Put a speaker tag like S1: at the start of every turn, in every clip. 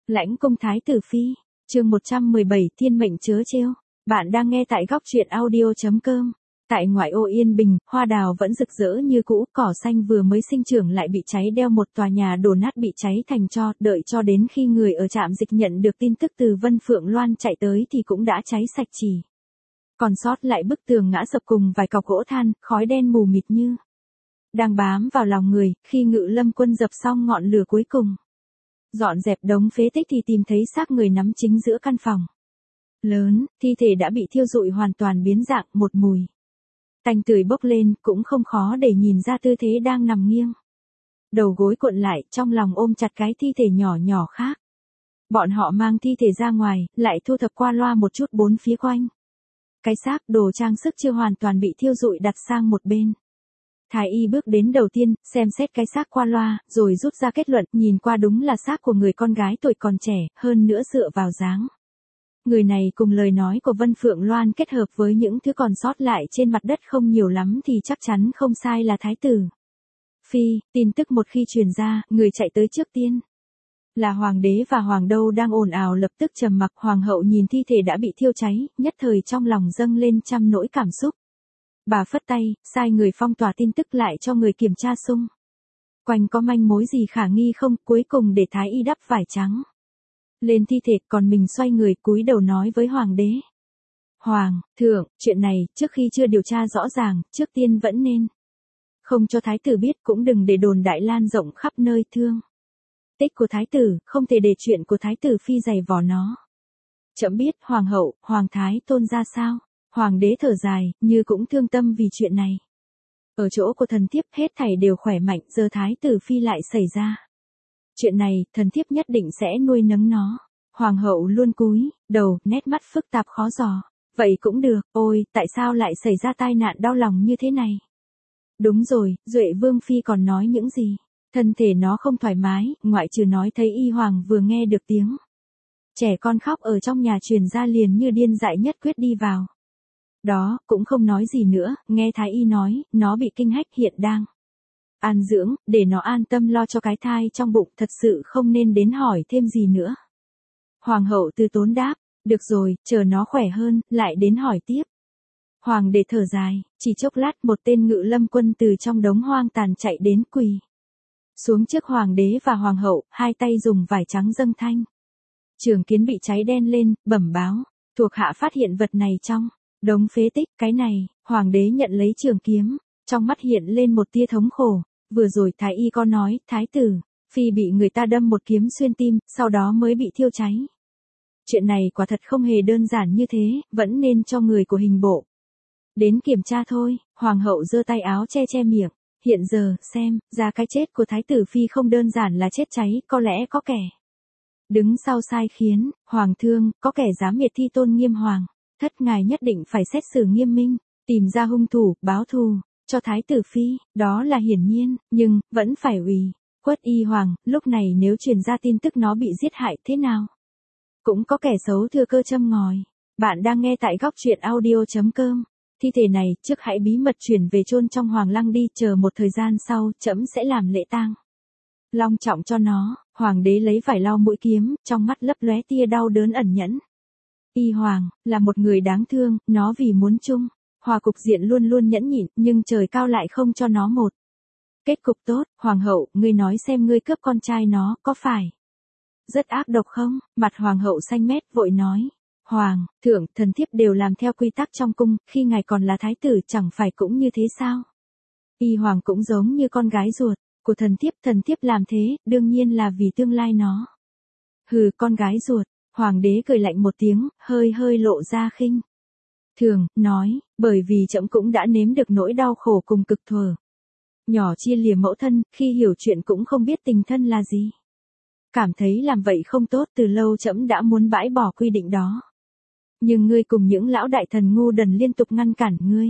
S1: Lãnh cung thái tử phi, chương 117 thiên mệnh chớ trêu. Bạn đang nghe tại góc truyện audio.com. Tại ngoại ô Yên Bình, hoa đào vẫn rực rỡ như cũ, cỏ xanh vừa mới sinh trưởng lại bị cháy đeo, một tòa nhà đổ nát bị cháy thành tro, đợi cho đến khi người ở trạm dịch nhận được tin tức từ Vân Phượng Loan chạy tới thì cũng đã cháy sạch chỉ. Còn sót lại bức tường ngã sập cùng vài cọc gỗ than, khói đen mù mịt như đang bám vào lòng người, khi Ngự Lâm Quân dập xong ngọn lửa cuối cùng. Dọn dẹp đống phế tích thì tìm thấy xác người nằm chính giữa căn phòng lớn, thi thể đã bị thiêu rụi hoàn toàn biến dạng, một mùi tanh tưởi bốc lên, cũng không khó để nhìn ra tư thế đang nằm nghiêng. Đầu gối cuộn lại, trong lòng ôm chặt cái thi thể nhỏ nhỏ khác. Bọn họ mang thi thể ra ngoài, lại thu thập qua loa một chút bốn phía quanh. Cái xác, đồ trang sức chưa hoàn toàn bị thiêu rụi đặt sang một bên. Thái y bước đến đầu tiên, xem xét cái xác qua loa, rồi rút ra kết luận, nhìn qua đúng là xác của người con gái tuổi còn trẻ, hơn nữa dựa vào dáng người này cùng lời nói của Vân Phượng Loan kết hợp với những thứ còn sót lại trên mặt đất không nhiều lắm thì chắc chắn không sai là thái tử phi. Tin tức một khi truyền ra, người chạy tới trước tiên là hoàng đế và hoàng đô đang ồn ào lập tức trầm mặc. Hoàng hậu nhìn thi thể đã bị thiêu cháy, nhất thời trong lòng dâng lên trăm nỗi cảm xúc. Bà phất tay, sai người phong tỏa tin tức lại cho người kiểm tra xung quanh có manh mối gì khả nghi không, cuối cùng để thái y đắp vải trắng lên thi thể, còn mình xoay người cúi đầu nói với hoàng đế. Hoàng thượng, chuyện này, trước khi chưa điều tra rõ ràng, trước tiên vẫn nên không cho thái tử biết, cũng đừng để đồn đại lan rộng khắp nơi. Thương tích của thái tử, không thể để chuyện của thái tử phi dày vò nó. Trẫm biết, hoàng hậu, hoàng thái tôn ra sao? Hoàng đế thở dài, như cũng thương tâm vì chuyện này. Ở chỗ của thần thiếp hết thảy đều khỏe mạnh, giờ thái tử phi lại xảy ra chuyện này, thần thiếp nhất định sẽ nuôi nấng nó. Hoàng hậu luôn cúi đầu, nét mắt phức tạp khó dò. Vậy cũng được, ôi, tại sao lại xảy ra tai nạn đau lòng như thế này? Đúng rồi, Duệ Vương phi còn nói những gì? Thân thể nó không thoải mái, ngoại trừ nói thấy y hoàng vừa nghe được tiếng trẻ con khóc ở trong nhà truyền ra liền như điên dại nhất quyết đi vào đó, cũng không nói gì nữa. Nghe thái y nói, nó bị kinh hách, hiện đang an dưỡng, để nó an tâm lo cho cái thai trong bụng, thật sự không nên đến hỏi thêm gì nữa. Hoàng hậu từ tốn đáp, được rồi, chờ nó khỏe hơn, lại đến hỏi tiếp. Hoàng đế thở dài, chỉ chốc lát một tên Ngự Lâm Quân từ trong đống hoang tàn chạy đến, quỳ xuống trước hoàng đế và hoàng hậu, hai tay dùng vải trắng dâng thanh trường kiếm bị cháy đen lên, bẩm báo, thuộc hạ phát hiện vật này trong đống phế tích. Cái này, hoàng đế nhận lấy trường kiếm, trong mắt hiện lên một tia thống khổ. Vừa rồi thái y có nói, thái tử phi bị người ta đâm một kiếm xuyên tim, sau đó mới bị thiêu cháy. Chuyện này quả thật không hề đơn giản như thế, vẫn nên cho người của hình bộ đến kiểm tra thôi. Hoàng hậu giơ tay áo che che miệng. Hiện giờ, xem ra cái chết của thái tử phi không đơn giản là chết cháy, có lẽ có kẻ đứng sau sai khiến. Hoàng thương, có kẻ dám miệt thi tôn nghiêm hoàng thất, ngài nhất định phải xét xử nghiêm minh, tìm ra hung thủ, báo thù cho thái tử phi, đó là hiển nhiên, nhưng vẫn phải ủy khuất y hoàng. Lúc này nếu truyền ra tin tức nó bị giết hại thế nào, cũng có kẻ xấu thừa cơ châm ngòi. Bạn đang nghe tại góc truyện audio.com. Thi thể này, trước hãy bí mật chuyển về chôn trong hoàng lăng đi, chờ một thời gian sau, trẫm sẽ làm lễ tang long trọng cho nó. Hoàng đế lấy vải lau mũi kiếm, trong mắt lấp lóe tia đau đớn ẩn nhẫn. Y hoàng là một người đáng thương, nó vì muốn chung hòa cục diện luôn luôn nhẫn nhịn, nhưng trời cao lại không cho nó một kết cục tốt. Hoàng hậu, ngươi nói xem, ngươi cướp con trai nó, có phải rất ác độc không? Mặt hoàng hậu xanh mét, vội nói. Hoàng thượng, thần thiếp đều làm theo quy tắc trong cung, khi ngài còn là thái tử chẳng phải cũng như thế sao? Y hoàng cũng giống như con gái ruột của thần thiếp làm thế, đương nhiên là vì tương lai nó. Hừ, con gái ruột. Hoàng đế cười lạnh một tiếng, hơi hơi lộ ra khinh thường, nói, bởi vì trẫm cũng đã nếm được nỗi đau khổ cùng cực thuở nhỏ chia lìa mẫu thân, khi hiểu chuyện cũng không biết tình thân là gì. Cảm thấy làm vậy không tốt, từ lâu trẫm đã muốn bãi bỏ quy định đó. Nhưng ngươi cùng những lão đại thần ngu đần liên tục ngăn cản ngươi.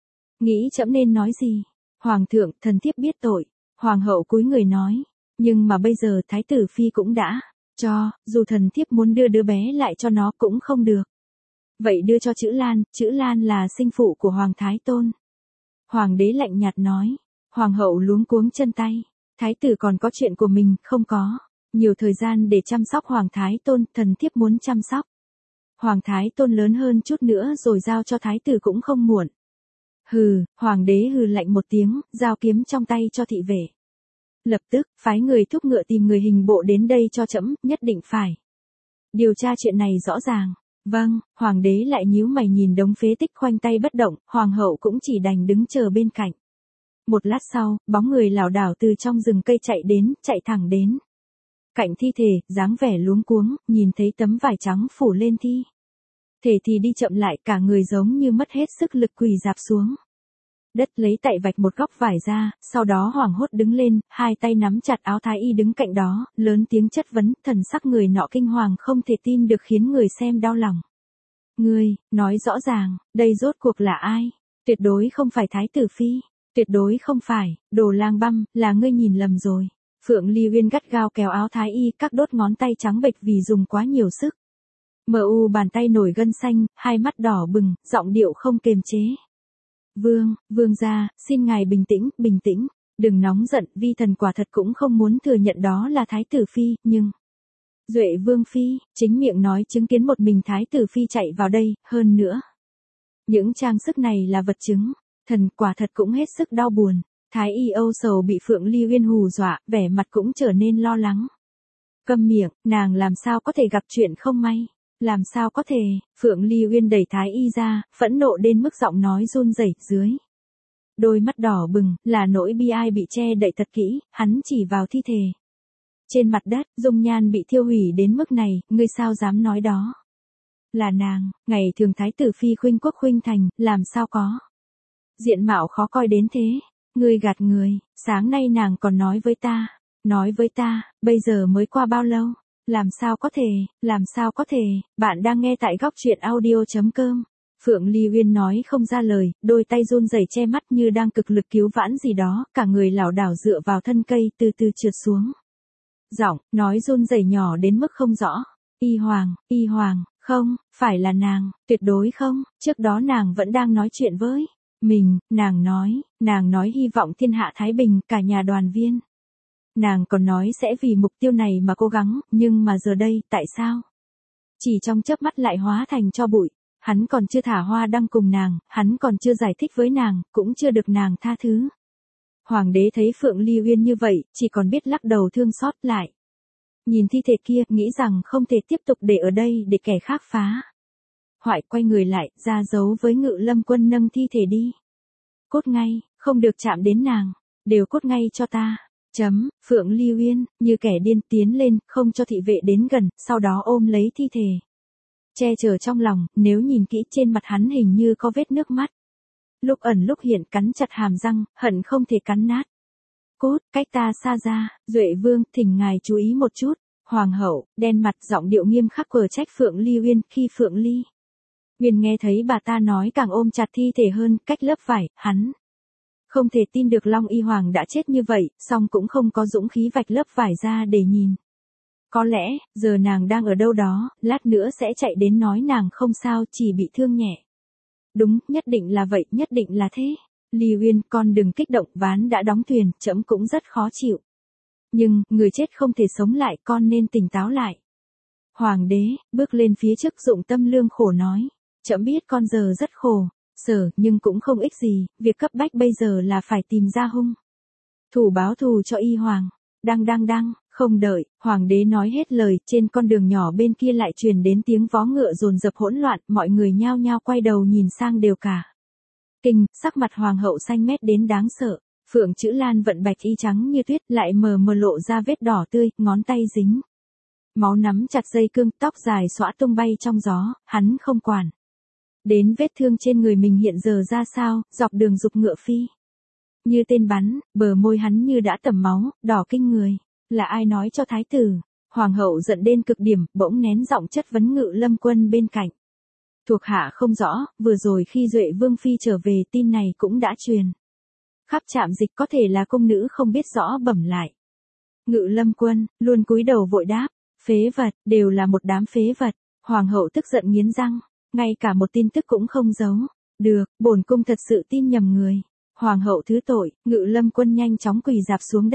S1: Nghĩ trẫm nên nói gì? Hoàng thượng, thần thiếp biết tội. Hoàng hậu cúi người nói, nhưng mà bây giờ thái tử phi cũng đã cho, dù thần thiếp muốn đưa đứa bé lại cho nó cũng không được. Vậy đưa cho chữ Lan là sinh phụ của hoàng thái tôn. Hoàng đế lạnh nhạt nói. Hoàng hậu luống cuống chân tay. Thái tử còn có chuyện của mình, không có Nhiều thời gian để chăm sóc Hoàng Thái Tôn, thần thiếp muốn chăm sóc. Hoàng Thái Tôn lớn hơn chút nữa rồi giao cho thái tử cũng không muộn. Hừ, hoàng đế hừ lạnh một tiếng, giao kiếm trong tay cho thị vệ. Lập tức, phái người thúc ngựa tìm người hình bộ đến đây cho trẫm, nhất định phải điều tra chuyện này rõ ràng. Vâng, hoàng đế lại nhíu mày nhìn đống phế tích khoanh tay bất động, hoàng hậu cũng chỉ đành đứng chờ bên cạnh. Một lát sau, bóng người lảo đảo từ trong rừng cây chạy thẳng đến cạnh thi thể, dáng vẻ luống cuống, nhìn thấy tấm vải trắng phủ lên thi thể thì đi chậm lại, cả người giống như mất hết sức lực quỳ rạp xuống đất, lấy tay vạch một góc vải ra, sau đó hoảng hốt đứng lên, hai tay nắm chặt áo thái y đứng cạnh đó, lớn tiếng chất vấn, thần sắc người nọ kinh hoàng không thể tin được khiến người xem đau lòng. Ngươi, nói rõ ràng, đây rốt cuộc là ai? Tuyệt đối không phải Thái tử Phi, tuyệt đối không phải, đồ lang băm, là ngươi nhìn lầm rồi. Phượng Ly Uyên gắt gao kéo áo thái y, các đốt ngón tay trắng bệch vì dùng quá nhiều sức. Bàn tay nổi gân xanh, hai mắt đỏ bừng, giọng điệu không kềm chế. Vương gia, xin ngài bình tĩnh, đừng nóng giận, vi thần quả thật cũng không muốn thừa nhận đó là Thái tử Phi, nhưng Duệ Vương Phi, chính miệng nói chứng kiến một mình Thái tử Phi chạy vào đây, hơn nữa. Những trang sức này là vật chứng, thần quả thật cũng hết sức đau buồn. Thái y âu sầu bị Phượng Ly Uyên hù dọa, vẻ mặt cũng trở nên lo lắng. Câm miệng, nàng làm sao có thể gặp chuyện không may? Làm sao có thể? Phượng Ly Uyên đẩy Thái y ra, phẫn nộ đến mức giọng nói run rẩy dưới. Đôi mắt đỏ bừng, là nỗi bi ai bị che đậy thật kỹ, hắn chỉ vào thi thể. Trên mặt đất, dung nhan bị thiêu hủy đến mức này, ngươi sao dám nói đó? Là nàng, ngày thường Thái tử Phi khuynh quốc khuynh thành, làm sao có? Diện mạo khó coi đến thế. Ngươi gạt người, sáng nay nàng còn nói với ta, bây giờ mới qua bao lâu? Làm sao có thể, bạn đang nghe tại góc truyện audio.com. Phượng Ly Uyên nói không ra lời, đôi tay run rẩy che mắt như đang cực lực cứu vãn gì đó, cả người lảo đảo dựa vào thân cây từ từ trượt xuống. Giọng, nói run rẩy nhỏ đến mức không rõ. Y Hoàng, không, phải là nàng, tuyệt đối không, trước đó nàng vẫn đang nói chuyện với mình, nàng nói hy vọng thiên hạ thái bình, cả nhà đoàn viên. Nàng còn nói sẽ vì mục tiêu này mà cố gắng, nhưng mà giờ đây, tại sao? Chỉ trong chớp mắt lại hóa thành tro bụi, hắn còn chưa thả hoa đăng cùng nàng, hắn còn chưa giải thích với nàng, cũng chưa được nàng tha thứ. Hoàng đế thấy Phượng Ly Uyên như vậy, chỉ còn biết lắc đầu thương xót lại. Nhìn thi thể kia, nghĩ rằng không thể tiếp tục để ở đây để kẻ khác phá hoại, quay người lại, ra dấu với Ngự Lâm Quân nâng thi thể đi. Cốt ngay, không được chạm đến nàng, đều cốt ngay cho ta. Phượng Ly Uyên, như kẻ điên tiến lên, không cho thị vệ đến gần, sau đó ôm lấy thi thể. Che chở trong lòng, nếu nhìn kỹ trên mặt hắn hình như có vết nước mắt. Lúc ẩn lúc hiện cắn chặt hàm răng, hận không thể cắn nát. Cốt, cách ta xa ra, Duệ Vương, thỉnh ngài chú ý một chút. Hoàng hậu, đen mặt, giọng điệu nghiêm khắc quở trách Phượng Ly Uyên, khi Phượng Ly Uyên nghe thấy bà ta nói càng ôm chặt thi thể hơn, cách lớp vải, hắn không thể tin được Long Y Hoàng đã chết như vậy, song cũng không có dũng khí vạch lớp vải ra để nhìn. Có lẽ, giờ nàng đang ở đâu đó, lát nữa sẽ chạy đến nói nàng không sao, chỉ bị thương nhẹ. Đúng, nhất định là vậy, nhất định là thế. Ly Uyên, con đừng kích động, ván đã đóng thuyền, trẫm cũng rất khó chịu. Nhưng, người chết không thể sống lại, con nên tỉnh táo lại. Hoàng đế, bước lên phía trước dụng tâm lương khổ nói. Trẫm biết con giờ rất khổ sở, nhưng cũng không ích gì, việc cấp bách bây giờ là phải tìm ra hung thủ báo thù cho Y Hoàng. Đăng, không đợi, Hoàng đế nói hết lời, trên con đường nhỏ bên kia lại truyền đến tiếng vó ngựa dồn dập hỗn loạn, mọi người nhao nhao quay đầu nhìn sang đều cả kinh, sắc mặt Hoàng hậu xanh mét đến đáng sợ. Phượng Chữ Lan vận bạch y trắng như tuyết, lại mờ lộ ra vết đỏ tươi, ngón tay dính máu, nắm chặt dây cương, tóc dài xõa tung bay trong gió, hắn không quản đến vết thương trên người mình hiện giờ ra sao, dọc đường dục ngựa phi như tên bắn, bờ môi hắn như đã tẩm máu, đỏ kinh người. Là ai nói cho thái tử? Hoàng hậu giận đến cực điểm, bỗng nén giọng chất vấn Ngự Lâm Quân bên cạnh. Thuộc hạ không rõ, vừa rồi khi Duệ Vương Phi trở về, tin này cũng đã truyền khắp trạm dịch, có thể là công nữ không biết rõ bẩm lại. Ngự Lâm Quân luôn cúi đầu vội đáp, phế vật, đều là một đám phế vật. Hoàng hậu tức giận nghiến răng, ngay cả một tin tức cũng không giấu. Được, bổn cung thật sự tin nhầm người. Hoàng hậu thứ tội, Ngự Lâm Quân nhanh chóng quỳ rạp xuống đất.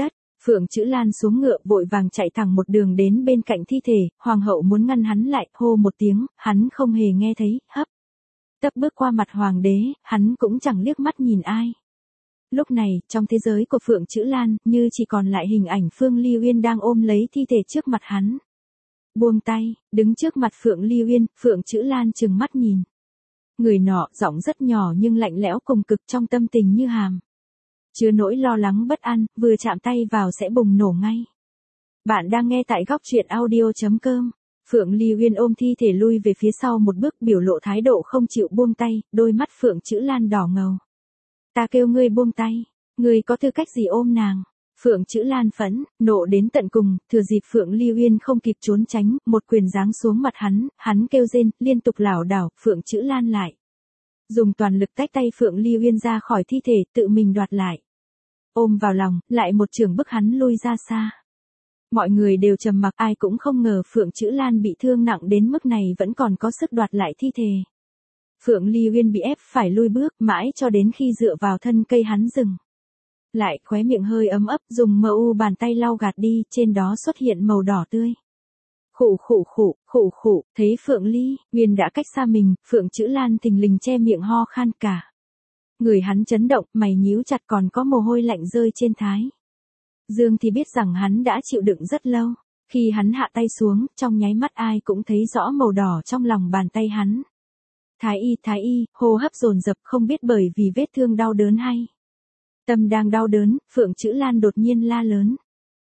S1: Phượng Chữ Lan xuống ngựa vội vàng chạy thẳng một đường đến bên cạnh thi thể, hoàng hậu muốn ngăn hắn lại, hô một tiếng, hắn không hề nghe thấy, hấp tấp bước qua mặt hoàng đế, hắn cũng chẳng liếc mắt nhìn ai. Lúc này, trong thế giới của Phượng Chữ Lan, như chỉ còn lại hình ảnh Phương Ly Uyên đang ôm lấy thi thể trước mặt hắn. Buông tay, đứng trước mặt Phượng Ly Uyên, Phượng Chữ Lan trừng mắt nhìn. Người nọ, giọng rất nhỏ nhưng lạnh lẽo cùng cực trong tâm tình như hàm. Chứa nỗi lo lắng bất an, vừa chạm tay vào sẽ bùng nổ ngay. Bạn đang nghe tại góc truyện audio.com. Phượng Ly Uyên ôm thi thể lui về phía sau một bước, biểu lộ thái độ không chịu buông tay, đôi mắt Phượng Chữ Lan đỏ ngầu. Ta kêu ngươi buông tay, ngươi có tư cách gì ôm nàng? Phượng Chữ Lan phẫn, nộ đến tận cùng, thừa dịp Phượng Ly Uyên không kịp trốn tránh, một quyền giáng xuống mặt hắn kêu rên, liên tục lảo đảo, Phượng Chữ Lan lại. Dùng toàn lực tách tay Phượng Ly Uyên ra khỏi thi thể, tự mình đoạt lại. Ôm vào lòng, lại một chưởng bức hắn lui ra xa. Mọi người đều trầm mặc, ai cũng không ngờ Phượng Chữ Lan bị thương nặng đến mức này vẫn còn có sức đoạt lại thi thể. Phượng Ly Uyên bị ép phải lui bước, mãi cho đến khi dựa vào thân cây hắn dừng lại, khóe miệng hơi ấm ấp, dùng bàn tay lau gạt đi, trên đó xuất hiện màu đỏ tươi. Khụ, thấy Phượng Ly Uyên đã cách xa mình, Phượng Chữ Lan thình lình che miệng ho khan cả. Người hắn chấn động, mày nhíu chặt, còn có mồ hôi lạnh rơi trên thái dương thì biết rằng hắn đã chịu đựng rất lâu. Khi hắn hạ tay xuống, trong nháy mắt ai cũng thấy rõ màu đỏ trong lòng bàn tay hắn. Thái y, hô hấp dồn dập, không biết bởi vì vết thương đau đớn hay tâm đang đau đớn, Phượng Chữ Lan đột nhiên la lớn.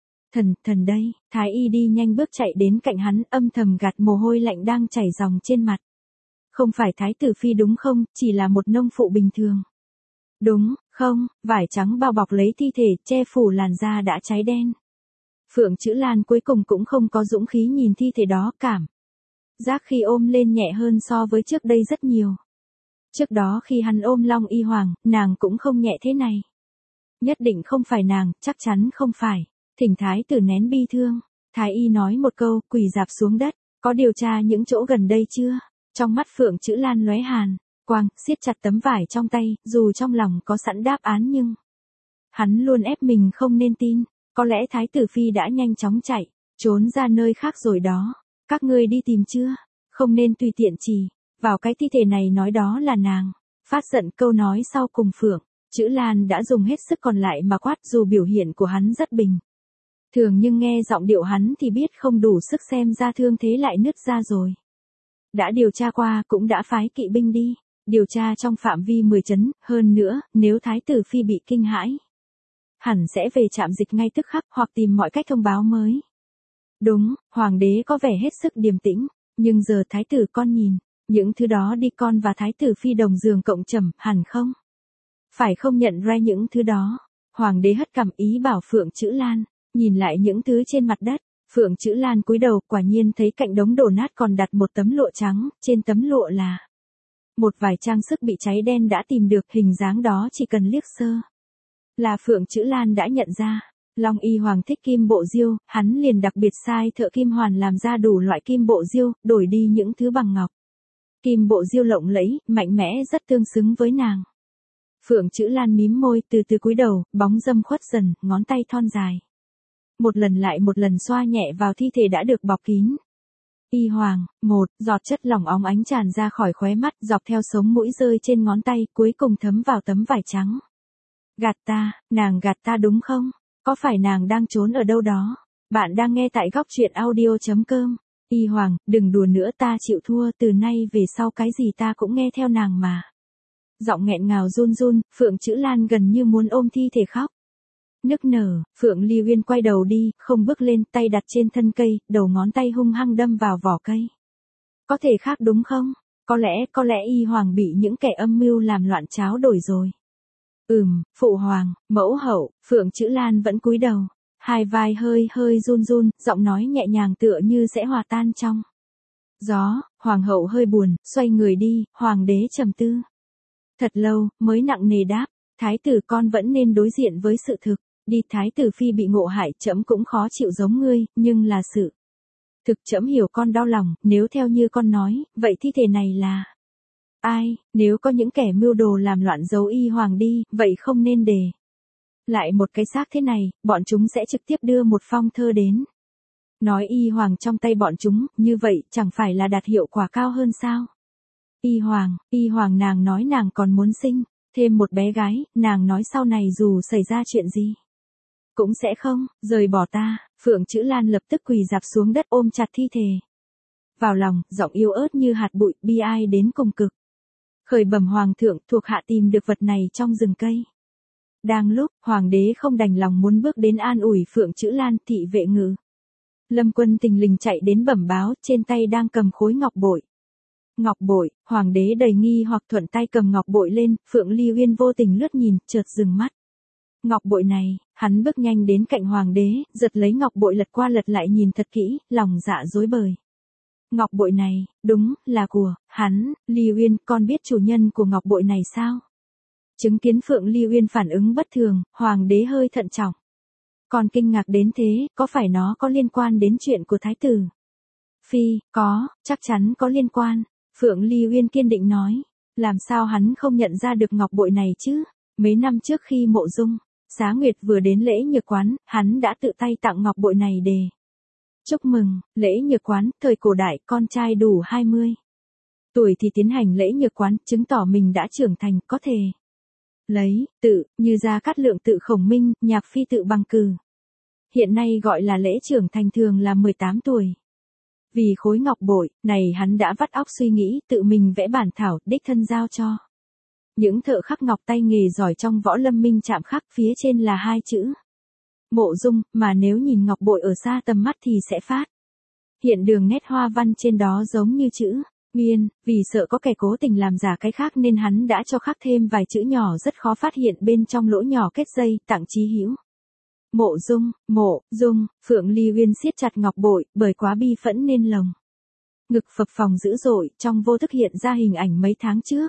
S1: Thần đây, Thái y đi nhanh bước chạy đến cạnh hắn, âm thầm gạt mồ hôi lạnh đang chảy ròng trên mặt. Không phải Thái tử phi đúng không, chỉ là một nông phụ bình thường. Đúng, không, vải trắng bao bọc lấy thi thể, che phủ làn da đã cháy đen. Phượng Chữ Lan cuối cùng cũng không có dũng khí nhìn thi thể đó, cảm giác khi ôm lên nhẹ hơn so với trước đây rất nhiều. Trước đó khi hắn ôm Long Y Hoàng, nàng cũng không nhẹ thế này. Nhất định không phải nàng, chắc chắn không phải. Thỉnh thái tử nén bi thương. Thái y nói một câu, quỳ rạp xuống đất. Có điều tra những chỗ gần đây chưa? Trong mắt Phượng Chữ Lan lóe hàn quang, siết chặt tấm vải trong tay, dù trong lòng có sẵn đáp án nhưng hắn luôn ép mình không nên tin. Có lẽ thái tử phi đã nhanh chóng chạy trốn ra nơi khác rồi đó. Các ngươi đi tìm chưa? Không nên tùy tiện chỉ vào cái thi thể này nói đó là nàng. Phát giận câu nói sau cùng, Phượng Chữ Lan đã dùng hết sức còn lại mà quát, dù biểu hiện của hắn rất bình thường nhưng nghe giọng điệu hắn thì biết không đủ sức, xem ra thương thế lại nứt ra rồi. Đã điều tra qua, cũng đã phái kỵ binh đi điều tra trong phạm vi 10 trấn, hơn nữa, nếu thái tử phi bị kinh hãi, hẳn sẽ về trạm dịch ngay tức khắc hoặc tìm mọi cách thông báo mới. Đúng, hoàng đế có vẻ hết sức điềm tĩnh, nhưng giờ thái tử con nhìn, những thứ đó đi, con và thái tử phi đồng giường cộng trầm, hẳn không phải không nhận ra những thứ đó. Hoàng đế hất cằm, ý bảo Phượng Chữ Lan nhìn lại những thứ trên mặt đất. Phượng Chữ Lan cúi đầu, quả nhiên thấy cạnh đống đổ nát còn đặt một tấm lụa trắng, trên tấm lụa là một vài trang sức bị cháy đen đã tìm được, hình dáng đó chỉ cần liếc sơ là Phượng Chữ Lan đã nhận ra. Long Y Hoàng thích kim bộ diêu, hắn liền đặc biệt sai thợ kim hoàn làm ra đủ loại kim bộ diêu, đổi đi những thứ bằng ngọc. Kim bộ diêu lộng lẫy, mạnh mẽ, rất tương xứng với nàng. Phượng Chữ Lan mím môi, từ từ cúi đầu, bóng dâm khuất dần, ngón tay thon dài một lần lại một lần xoa nhẹ vào thi thể đã được bọc kín. Y Hoàng, một giọt chất lỏng óng ánh tràn ra khỏi khóe mắt, dọc theo sống mũi rơi trên ngón tay, cuối cùng thấm vào tấm vải trắng. Gạt ta, nàng gạt ta đúng không? Có phải nàng đang trốn ở đâu đó? Bạn đang nghe tại góc truyện audio.com. Y Hoàng, đừng đùa nữa, ta chịu thua, từ nay về sau cái gì ta cũng nghe theo nàng mà. Giọng nghẹn ngào run run, Phượng Chữ Lan gần như muốn ôm thi thể khóc nức nở. Phượng Ly Uyên quay đầu đi, không bước lên, tay đặt trên thân cây, đầu ngón tay hung hăng đâm vào vỏ cây. Có thể khác đúng không? Có lẽ Y Hoàng bị những kẻ âm mưu làm loạn tráo đổi rồi. Phụ hoàng, mẫu hậu. Phượng Chữ Lan vẫn cúi đầu, hai vai hơi run run, giọng nói nhẹ nhàng tựa như sẽ hòa tan trong gió. Hoàng hậu hơi buồn, xoay người đi, hoàng đế trầm tư thật lâu, mới nặng nề đáp, thái tử con vẫn nên đối diện với sự thực. Đi, thái tử phi bị ngộ hại, trẫm cũng khó chịu giống ngươi, nhưng là sự thực, trẫm hiểu con đau lòng. Nếu theo như con nói, vậy thi thể này là ai? Nếu có những kẻ mưu đồ làm loạn giấu Y Hoàng đi, vậy không nên để Lại một cái xác thế này, bọn chúng sẽ trực tiếp đưa một phong thơ đến. Nói y hoàng trong tay bọn chúng, như vậy chẳng phải là đạt hiệu quả cao hơn sao? Y hoàng nàng nói nàng còn muốn sinh, thêm một bé gái, nàng nói sau này dù xảy ra chuyện gì, cũng sẽ không, rời bỏ ta. Phượng Chữ Lan lập tức quỳ rạp xuống đất ôm chặt thi thể. Vào lòng, giọng yếu ớt như hạt bụi, bi ai đến cùng cực. Khởi bẩm hoàng thượng, thuộc hạ tìm được vật này trong rừng cây. Đang lúc, hoàng đế không đành lòng muốn bước đến an ủi Phượng Chữ Lan, thị vệ ngự Lâm Quân tình lình chạy đến bẩm báo, trên tay đang cầm khối ngọc bội. Ngọc bội, hoàng đế đầy nghi hoặc thuận tay cầm ngọc bội lên, Phượng Ly Uyên vô tình lướt nhìn, chợt dừng mắt. Ngọc bội này, hắn bước nhanh đến cạnh hoàng đế, giật lấy ngọc bội lật qua lật lại nhìn thật kỹ, lòng dạ rối bời. Ngọc bội này, đúng, là của hắn. Ly Uyên, con biết chủ nhân của ngọc bội này sao? Chứng kiến Phượng Ly Uyên phản ứng bất thường, hoàng đế hơi thận trọng. Còn kinh ngạc đến thế, có phải nó có liên quan đến chuyện của thái tử? Phi, có, chắc chắn có liên quan. Phượng Ly Uyên kiên định nói. Làm sao hắn không nhận ra được ngọc bội này chứ? Mấy năm trước khi Mộ Dung Xá Nguyệt vừa đến lễ nhược quán, hắn đã tự tay tặng ngọc bội này để chúc mừng. Lễ nhược quán, thời cổ đại, con trai đủ 20 tuổi thì tiến hành lễ nhược quán, chứng tỏ mình đã trưởng thành, có thể lấy tự, như Gia Cát Lượng tự khổng minh, Nhạc Phi tự bằng cử. Hiện nay gọi là lễ trưởng thành thường là 18 tuổi. Vì khối ngọc bội này hắn đã vắt óc suy nghĩ, tự mình vẽ bản thảo, đích thân giao cho những thợ khắc ngọc tay nghề giỏi trong Võ Lâm Minh chạm khắc, phía trên là 2 chữ Mộ Dung, mà nếu nhìn ngọc bội ở xa tầm mắt thì sẽ phát hiện đường nét hoa văn trên đó giống như chữ Nguyên. Vì sợ có kẻ cố tình làm giả cái khác nên hắn đã cho khắc thêm vài chữ nhỏ rất khó phát hiện bên trong lỗ nhỏ kết dây, tặng Chí Hữu. Mộ Dung, Phượng Ly Uyên siết chặt ngọc bội, bởi quá bi phẫn nên lồng ngực phập phồng dữ dội, trong vô thức hiện ra hình ảnh mấy tháng trước.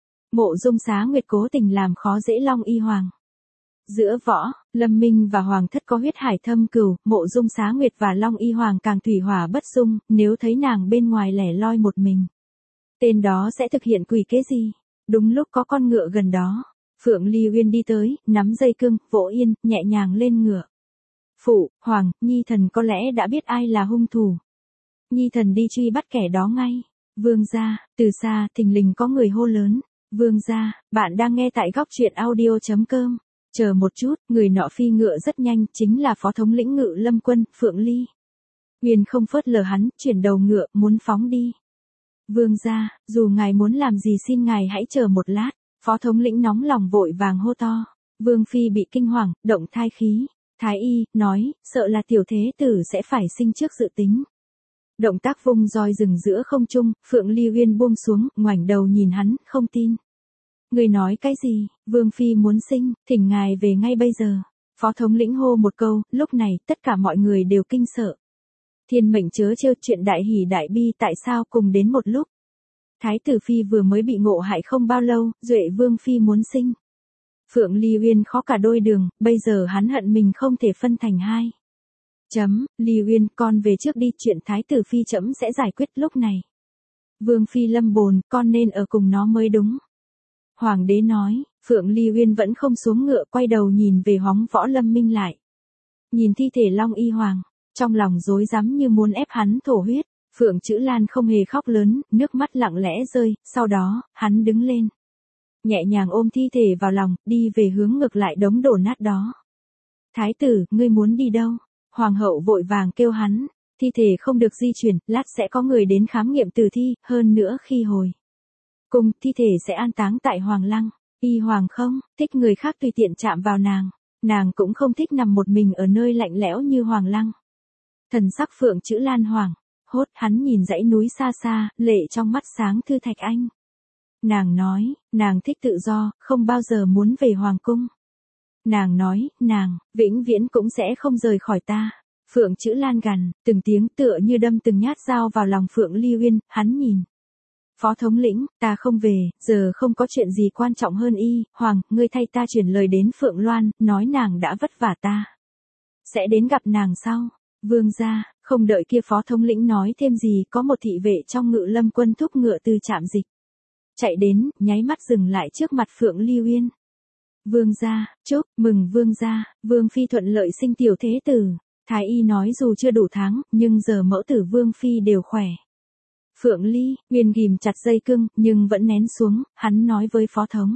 S1: Mộ Dung Xá Nguyệt cố tình làm khó dễ Long Y Hoàng. Giữa Võ Lâm Minh và Hoàng thất có huyết hải thâm cừu, Mộ Dung Xá Nguyệt và Long Y Hoàng càng thủy hỏa bất dung, nếu thấy nàng bên ngoài lẻ loi một mình, tên đó sẽ thực hiện quỷ kế gì? Đúng lúc có con ngựa gần đó, Phượng Ly Uyên đi tới, nắm dây cương, vỗ yên, nhẹ nhàng lên ngựa. Phụ, Hoàng, Nhi thần có lẽ đã biết ai là hung thủ. Nhi thần đi truy bắt kẻ đó ngay. Vương gia, từ xa, thình lình có người hô lớn. Vương gia, bạn đang nghe tại góc truyện audio.com. Chờ một chút, người nọ phi ngựa rất nhanh, chính là phó thống lĩnh Ngự Lâm quân, Phượng Ly Uyên không phớt lờ hắn, chuyển đầu ngựa, muốn phóng đi. Vương gia, dù ngài muốn làm gì xin ngài hãy chờ một lát. Phó thống lĩnh nóng lòng vội vàng hô to. Vương phi bị kinh hoàng, động thai khí. Thái y nói, sợ là tiểu thế tử sẽ phải sinh trước dự tính. Động tác vung roi rừng giữa không trung, Phượng Ly Uyên buông xuống, ngoảnh đầu nhìn hắn, không tin. Người nói cái gì? Vương phi muốn sinh, thỉnh ngài về ngay bây giờ. Phó thống lĩnh hô một câu, lúc này tất cả mọi người đều kinh sợ. Thiên mệnh chớ trêu, chuyện đại hỉ đại bi tại sao cùng đến một lúc? Thái tử phi vừa mới bị ngộ hại không bao lâu, Duệ Vương phi muốn sinh. Phượng Ly Uyên khó cả đôi đường, bây giờ hắn hận mình không thể phân thành hai. Ly Uyên, con về trước đi, chuyện thái tử phi trẫm sẽ giải quyết lúc này. Vương phi lâm bồn, con nên ở cùng nó mới đúng. Hoàng đế nói. Phượng Ly Uyên vẫn không xuống ngựa, quay đầu nhìn về hóng Võ Lâm Minh lại. Nhìn thi thể Long Y Hoàng, trong lòng rối rắm như muốn ép hắn thổ huyết. Phượng Chữ Lan không hề khóc lớn, nước mắt lặng lẽ rơi, sau đó, hắn đứng lên. Nhẹ nhàng ôm thi thể vào lòng, đi về hướng ngược lại đống đổ nát đó. Thái tử, ngươi muốn đi đâu? Hoàng hậu vội vàng kêu hắn, thi thể không được di chuyển, lát sẽ có người đến khám nghiệm tử thi, hơn nữa khi hồi cung, thi thể sẽ an táng tại Hoàng Lăng. Y Hoàng không thích người khác tùy tiện chạm vào nàng cũng không thích nằm một mình ở nơi lạnh lẽo như Hoàng Lăng. Thần sắc Phượng Chữ Lan hoàng hốt, hắn nhìn dãy núi xa xa, lệ trong mắt sáng Thư Thạch Anh. Nàng nói, nàng thích tự do, không bao giờ muốn về Hoàng cung. Nàng nói, nàng, vĩnh viễn cũng sẽ không rời khỏi ta. Phượng Chữ Lan gằn, từng tiếng tựa như đâm từng nhát dao vào lòng Phượng Ly Uyên, hắn nhìn. Phó thống lĩnh, ta không về, giờ không có chuyện gì quan trọng hơn y, Hoàng, ngươi thay ta chuyển lời đến Phượng Loan, nói nàng đã vất vả ta. Sẽ đến gặp nàng sau. Vương gia, không đợi kia phó thống lĩnh nói thêm gì, có một thị vệ trong Ngự Lâm quân thúc ngựa từ trạm dịch chạy đến, nháy mắt dừng lại trước mặt Phượng Ly Uyên. Vương gia, chúc mừng vương gia, vương phi thuận lợi sinh tiểu thế tử. Thái y nói dù chưa đủ tháng, nhưng giờ mẫu tử vương phi đều khỏe. Phượng Ly, Nguyên ghìm chặt dây cương, nhưng vẫn nén xuống, hắn nói với phó thống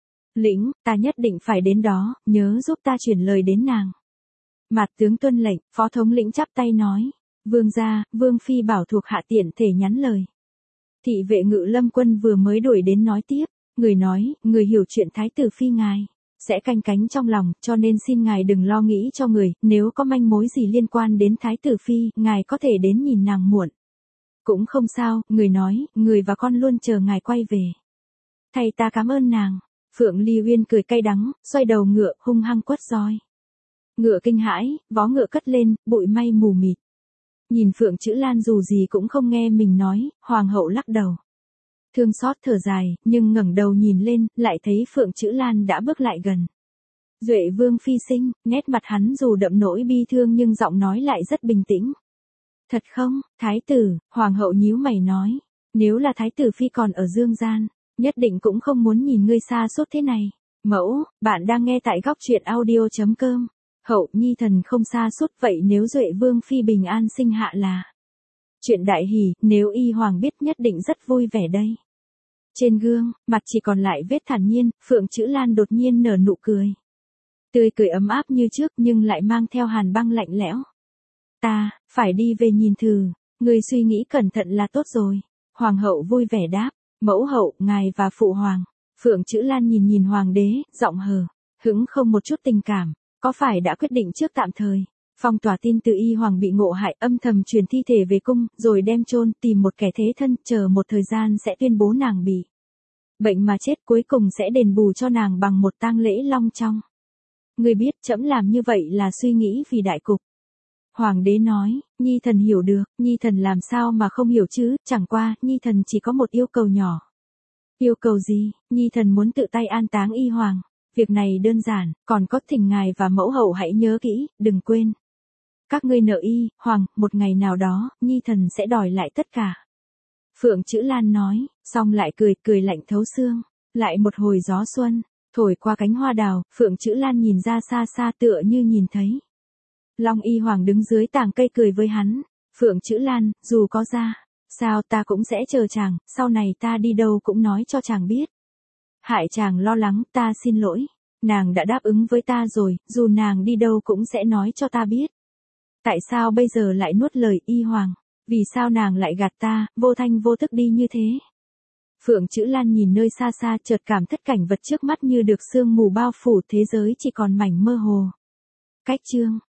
S1: lĩnh, ta nhất định phải đến đó, nhớ giúp ta chuyển lời đến nàng. Mạt tướng tuân lệnh, phó thống lĩnh chắp tay nói, vương gia, vương phi bảo thuộc hạ tiện thể nhắn lời. Thị vệ Ngự Lâm quân vừa mới đuổi đến nói tiếp, người nói, người hiểu chuyện thái tử phi ngài sẽ canh cánh trong lòng, cho nên xin ngài đừng lo nghĩ cho người, nếu có manh mối gì liên quan đến thái tử phi, ngài có thể đến nhìn nàng muộn. Cũng không sao, người nói, người và con luôn chờ ngài quay về. Thầy ta cảm ơn nàng. Phượng Ly Uyên cười cay đắng, xoay đầu ngựa, hung hăng quất roi. Ngựa kinh hãi, vó ngựa cất lên, bụi mây mù mịt. Nhìn Phượng Chữ Lan dù gì cũng không nghe mình nói, hoàng hậu lắc đầu. Thương xót thở dài, nhưng ngẩng đầu nhìn lên, lại thấy Phượng Chữ Lan đã bước lại gần. Duệ vương phi sinh, nét mặt hắn dù đậm nỗi bi thương nhưng giọng nói lại rất bình tĩnh. Thật không, thái tử, hoàng hậu nhíu mày nói. Nếu là thái tử phi còn ở dương gian, nhất định cũng không muốn nhìn ngươi xa suốt thế này. Mẫu, bạn đang nghe tại góc truyện audio.com. Hậu nhi thần không xa suốt vậy nếu Duệ vương phi bình an sinh hạ là chuyện đại hỷ, nếu y hoàng biết nhất định rất vui vẻ đây. Trên gương, mặt chỉ còn lại vết thản nhiên, Phượng Chữ Lan đột nhiên nở nụ cười. Tươi cười ấm áp như trước nhưng lại mang theo hàn băng lạnh lẽo. Ta, phải đi về nhìn thử, người suy nghĩ cẩn thận là tốt rồi. Hoàng hậu vui vẻ đáp, mẫu hậu, ngài và phụ hoàng. Phượng Chữ Lan nhìn nhìn hoàng đế, giọng hờ hững không một chút tình cảm, có phải đã quyết định trước tạm thời. Phong tỏa tin từ y hoàng bị ngộ hại, âm thầm truyền thi thể về cung, rồi đem chôn, tìm một kẻ thế thân, chờ một thời gian sẽ tuyên bố nàng bị bệnh mà chết, cuối cùng sẽ đền bù cho nàng bằng một tang lễ long trọng. Ngươi biết trẫm làm như vậy là suy nghĩ vì đại cục. Hoàng đế nói, nhi thần hiểu được, nhi thần làm sao mà không hiểu chứ, chẳng qua, nhi thần chỉ có một yêu cầu nhỏ. Yêu cầu gì? Nhi thần muốn tự tay an táng y hoàng. Việc này đơn giản, còn có thỉnh ngài và mẫu hậu hãy nhớ kỹ, đừng quên. Các ngươi nợ y, hoàng, một ngày nào đó, nhi thần sẽ đòi lại tất cả. Phượng Chữ Lan nói, xong lại cười lạnh thấu xương. Lại một hồi gió xuân, thổi qua cánh hoa đào, Phượng Chữ Lan nhìn ra xa xa tựa như nhìn thấy Long y hoàng đứng dưới tàng cây cười với hắn. Phượng Chữ Lan, dù có ra sao ta cũng sẽ chờ chàng, sau này ta đi đâu cũng nói cho chàng biết. Hại chàng lo lắng, ta xin lỗi. Nàng đã đáp ứng với ta rồi, dù nàng đi đâu cũng sẽ nói cho ta biết. Tại sao bây giờ lại nuốt lời y hoàng? Vì sao nàng lại gạt ta, vô thanh vô tức đi như thế? Phượng Chữ Lan nhìn nơi xa xa chợt cảm thất cảnh vật trước mắt như được sương mù bao phủ, thế giới chỉ còn mảnh mơ hồ. Cách chương